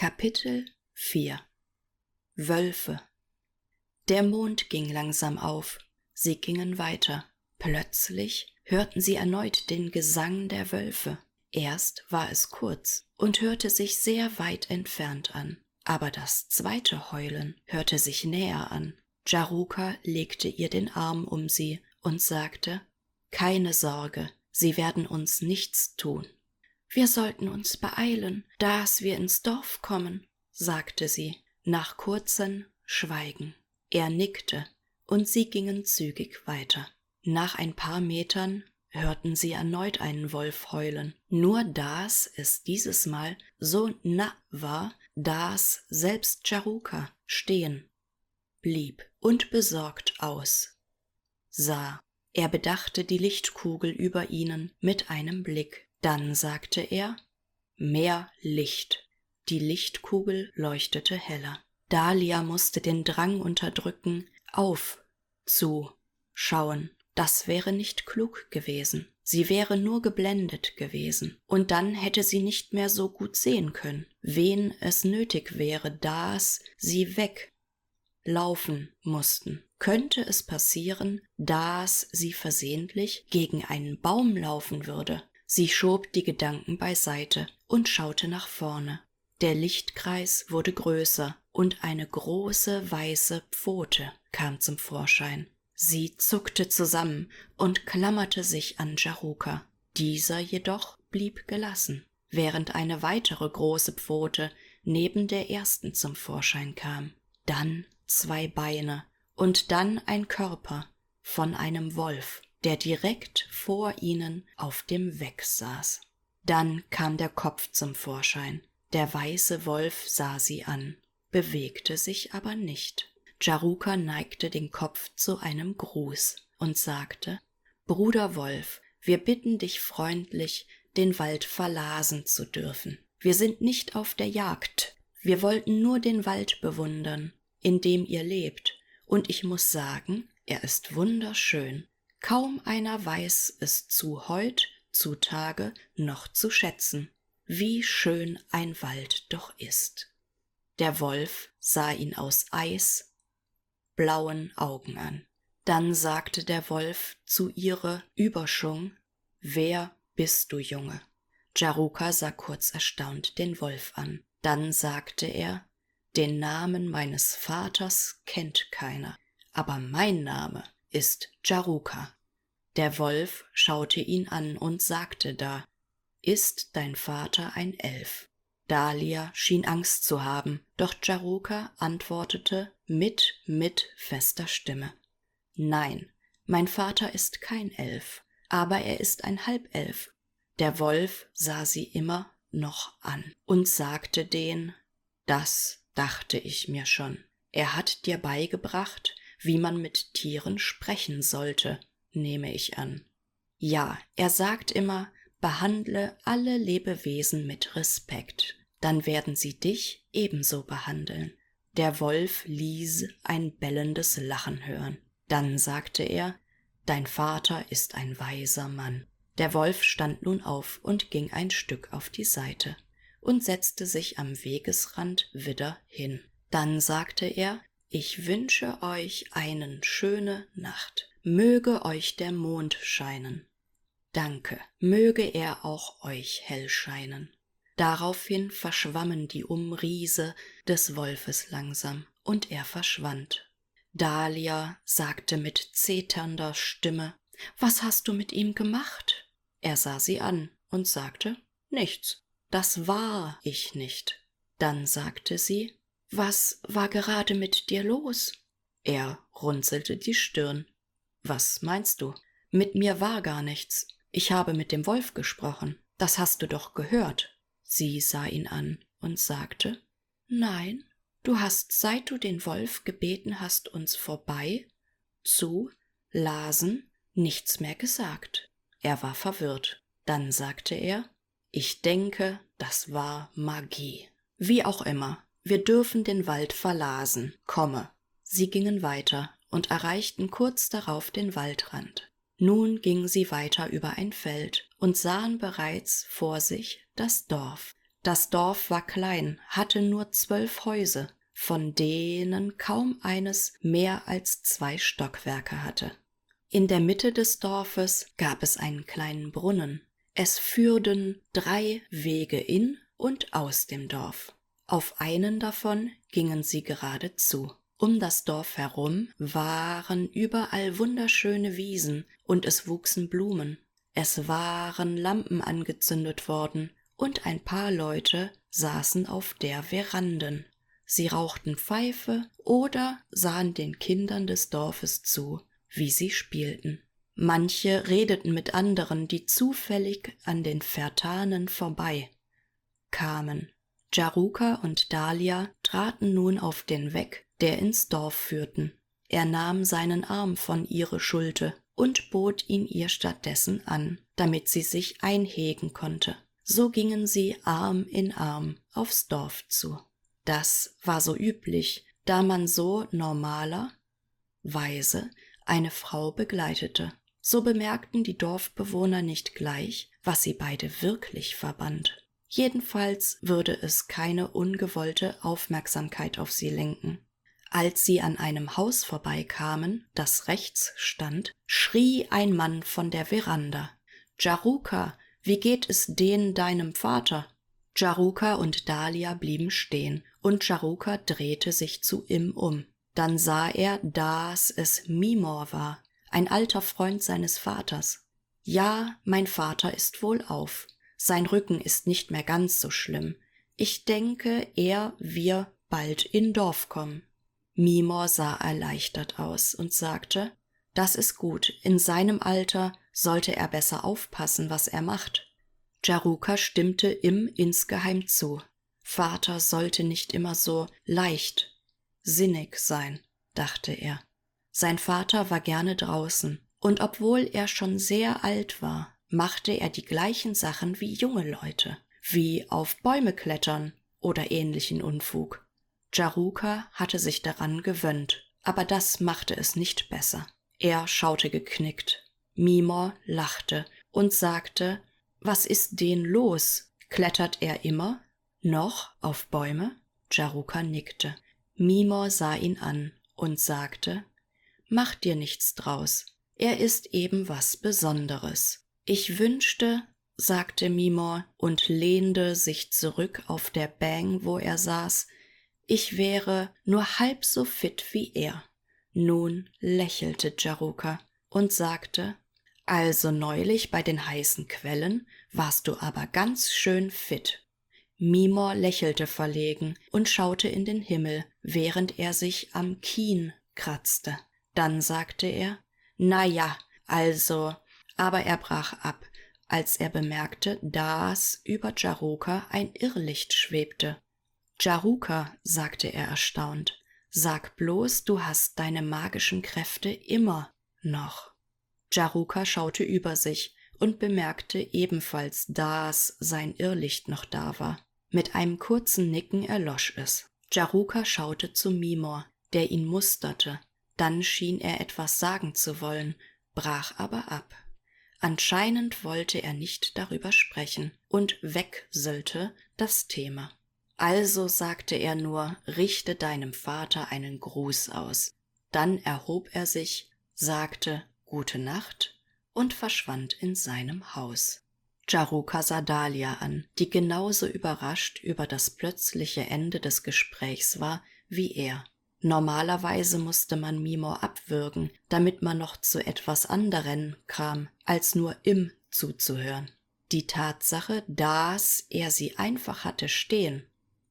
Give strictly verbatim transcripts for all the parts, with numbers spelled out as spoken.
Kapitel vier Wölfe. Der Mond ging langsam auf, sie gingen weiter. Plötzlich hörten sie erneut den Gesang der Wölfe. Erst war es kurz und hörte sich sehr weit entfernt an, aber das zweite Heulen hörte sich näher an. Jaruka legte ihr den Arm um sie und sagte: »Keine Sorge, sie werden uns nichts tun.« »Wir sollten uns beeilen, dass wir ins Dorf kommen«, sagte sie, nach kurzem Schweigen. Er nickte, und sie gingen zügig weiter. Nach ein paar Metern hörten sie erneut einen Wolf heulen, nur dass es dieses Mal so nah war, dass selbst Jaruka stehen blieb und besorgt aus sah. Er bedachte die Lichtkugel über ihnen mit einem Blick. Dann sagte er: »Mehr Licht.« Die Lichtkugel leuchtete heller. Dahlia musste den Drang unterdrücken, aufzuschauen. Das wäre nicht klug gewesen. Sie wäre nur geblendet gewesen. Und dann hätte sie nicht mehr so gut sehen können, wen es nötig wäre, dass sie weglaufen mussten. Könnte es passieren, dass sie versehentlich gegen einen Baum laufen würde? Sie schob die Gedanken beiseite und schaute nach vorne. Der Lichtkreis wurde größer und eine große weiße Pfote kam zum Vorschein. Sie zuckte zusammen und klammerte sich an Jaruka. Dieser jedoch blieb gelassen, während eine weitere große Pfote neben der ersten zum Vorschein kam. Dann zwei Beine und dann ein Körper von einem Wolf, der direkt vor ihnen auf dem Weg saß. Dann kam der Kopf zum Vorschein. Der weiße Wolf sah sie an, bewegte sich aber nicht. Jaruka neigte den Kopf zu einem Gruß und sagte: »Bruder Wolf, wir bitten dich freundlich, den Wald verlassen zu dürfen. Wir sind nicht auf der Jagd. Wir wollten nur den Wald bewundern, in dem ihr lebt. Und ich muss sagen, er ist wunderschön. Kaum einer weiß es zu heut, zutage noch zu schätzen, wie schön ein Wald doch ist.« Der Wolf sah ihn aus eisblauen Augen an. Dann sagte der Wolf zu ihrer Überschwung: »Wer bist du, Junge?« Jaruka sah kurz erstaunt den Wolf an. Dann sagte er: »Den Namen meines Vaters kennt keiner, aber mein Name ist Jaruka.« Der Wolf schaute ihn an und sagte da: »Ist dein Vater ein Elf?« Dahlia schien Angst zu haben, doch Jaruka antwortete mit, mit fester Stimme: »Nein, mein Vater ist kein Elf, aber er ist ein Halbelf.« Der Wolf sah sie immer noch an und sagte den: »Das dachte ich mir schon. Er hat dir beigebracht, wie man mit Tieren sprechen sollte, nehme ich an.« »Ja, er sagt immer, behandle alle Lebewesen mit Respekt, dann werden sie dich ebenso behandeln.« Der Wolf ließ ein bellendes Lachen hören. Dann sagte er: »Dein Vater ist ein weiser Mann.« Der Wolf stand nun auf und ging ein Stück auf die Seite und setzte sich am Wegesrand wieder hin. Dann sagte er: »Ich wünsche euch eine schöne Nacht. Möge euch der Mond scheinen.« »Danke, möge er auch euch hell scheinen.« Daraufhin verschwammen die Umriese des Wolfes langsam, und er verschwand. Dahlia sagte mit zeternder Stimme: »Was hast du mit ihm gemacht?« Er sah sie an und sagte: »Nichts, das war ich nicht.« Dann sagte sie: »Was war gerade mit dir los?« Er runzelte die Stirn. »Was meinst du?« »Mit mir war gar nichts. Ich habe mit dem Wolf gesprochen. Das hast du doch gehört.« Sie sah ihn an und sagte: »Nein, du hast, seit du den Wolf gebeten hast, uns vorbei zu lasen, nichts mehr gesagt.« Er war verwirrt. Dann sagte er: »Ich denke, das war Magie. Wie auch immer, wir dürfen den Wald verlassen. Komme.« Sie gingen weiter und erreichten kurz darauf den Waldrand. Nun gingen sie weiter über ein Feld und sahen bereits vor sich das Dorf. Das Dorf war klein, hatte nur zwölf Häuser, von denen kaum eines mehr als zwei Stockwerke hatte. In der Mitte des Dorfes gab es einen kleinen Brunnen. Es führten drei Wege in und aus dem Dorf. Auf einen davon gingen sie geradezu. Um das Dorf herum waren überall wunderschöne Wiesen und es wuchsen Blumen. Es waren Lampen angezündet worden und ein paar Leute saßen auf der Veranden. Sie rauchten Pfeife oder sahen den Kindern des Dorfes zu, wie sie spielten. Manche redeten mit anderen, die zufällig an den Vertanen vorbei kamen. Jaruka und Dalia traten nun auf den Weg, der ins Dorf führten. Er nahm seinen Arm von ihrer Schulter und bot ihn ihr stattdessen an, damit sie sich einhegen konnte. So gingen sie Arm in Arm aufs Dorf zu. Das war so üblich, da man so normalerweise eine Frau begleitete. So bemerkten die Dorfbewohner nicht gleich, was sie beide wirklich verband. Jedenfalls würde es keine ungewollte Aufmerksamkeit auf sie lenken. Als sie an einem Haus vorbeikamen, das rechts stand, schrie ein Mann von der Veranda: »Jaruka, wie geht es den deinem Vater?« Jaruka und Dalia blieben stehen, und Jaruka drehte sich zu ihm um. Dann sah er, dass es Mimor war, ein alter Freund seines Vaters. »Ja, mein Vater ist wohlauf. Sein Rücken ist nicht mehr ganz so schlimm. Ich denke, er wir bald in Dorf kommen.« Mimor sah erleichtert aus und sagte: »Das ist gut, in seinem Alter sollte er besser aufpassen, was er macht.« Jaruka stimmte ihm insgeheim zu. Vater sollte nicht immer so leicht sinnig sein, dachte er. Sein Vater war gerne draußen, und obwohl er schon sehr alt war, machte er die gleichen Sachen wie junge Leute, wie auf Bäume klettern oder ähnlichen Unfug. Jaruka hatte sich daran gewöhnt, aber das machte es nicht besser. Er schaute geknickt. Mimor lachte und sagte: »Was ist den los? Klettert er immer noch auf Bäume?« Jaruka nickte. Mimor sah ihn an und sagte: »Mach dir nichts draus. Er ist eben was Besonderes.« »Ich wünschte«, sagte Mimor und lehnte sich zurück auf der Bank, wo er saß, »ich wäre nur halb so fit wie er.« Nun lächelte Jaruka und sagte: »Also neulich bei den heißen Quellen warst du aber ganz schön fit.« Mimor lächelte verlegen und schaute in den Himmel, während er sich am Kinn kratzte. Dann sagte er: »Na ja, also«, aber er brach ab, als er bemerkte, dass über Jaruka ein Irrlicht schwebte. »Jaruka«, sagte er erstaunt, »sag bloß, du hast deine magischen Kräfte immer noch.« Jaruka schaute über sich und bemerkte ebenfalls, dass sein Irrlicht noch da war. Mit einem kurzen Nicken erlosch es. Jaruka schaute zu Mimor, der ihn musterte. Dann schien er etwas sagen zu wollen, brach aber ab. Anscheinend wollte er nicht darüber sprechen und wechselte das Thema. Also sagte er nur: »Richte deinem Vater einen Gruß aus.« Dann erhob er sich, sagte »Gute Nacht« und verschwand in seinem Haus. Jaruka sah Dalia an, die genauso überrascht über das plötzliche Ende des Gesprächs war wie er. Normalerweise musste man Mimor abwürgen, damit man noch zu etwas anderem kam, als nur ihm zuzuhören. Die Tatsache, dass er sie einfach hatte stehen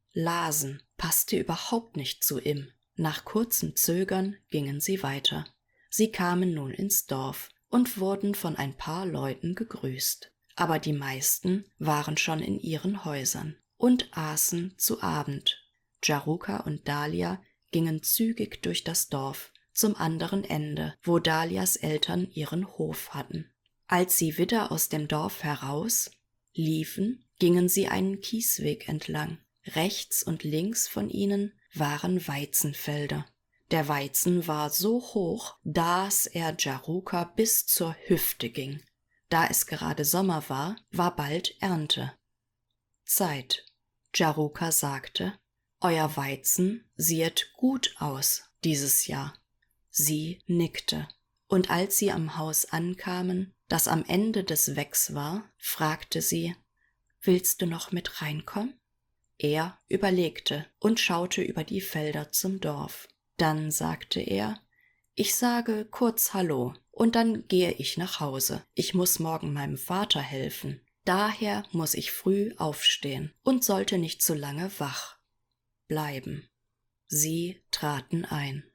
lasen, passte überhaupt nicht zu ihm. Nach kurzem Zögern gingen sie weiter. Sie kamen nun ins Dorf und wurden von ein paar Leuten gegrüßt. Aber die meisten waren schon in ihren Häusern und aßen zu Abend. Jaruka und Dalia gingen zügig durch das Dorf zum anderen Ende, wo Dalias Eltern ihren Hof hatten. Als sie wieder aus dem Dorf heraus liefen, gingen sie einen Kiesweg entlang. Rechts und links von ihnen waren Weizenfelder. Der Weizen war so hoch, dass er Jaruka bis zur Hüfte ging. Da es gerade Sommer war, war bald Ernte Zeit. Jaruka sagte: »Euer Weizen sieht gut aus dieses Jahr.« Sie nickte, und als sie am Haus ankamen, das am Ende des Wecks war, fragte sie: »Willst du noch mit reinkommen?« Er überlegte und schaute über die Felder zum Dorf. Dann sagte er: »Ich sage kurz Hallo, und dann gehe ich nach Hause. Ich muss morgen meinem Vater helfen. Daher muss ich früh aufstehen und sollte nicht zu lange wach bleiben.« Sie traten ein.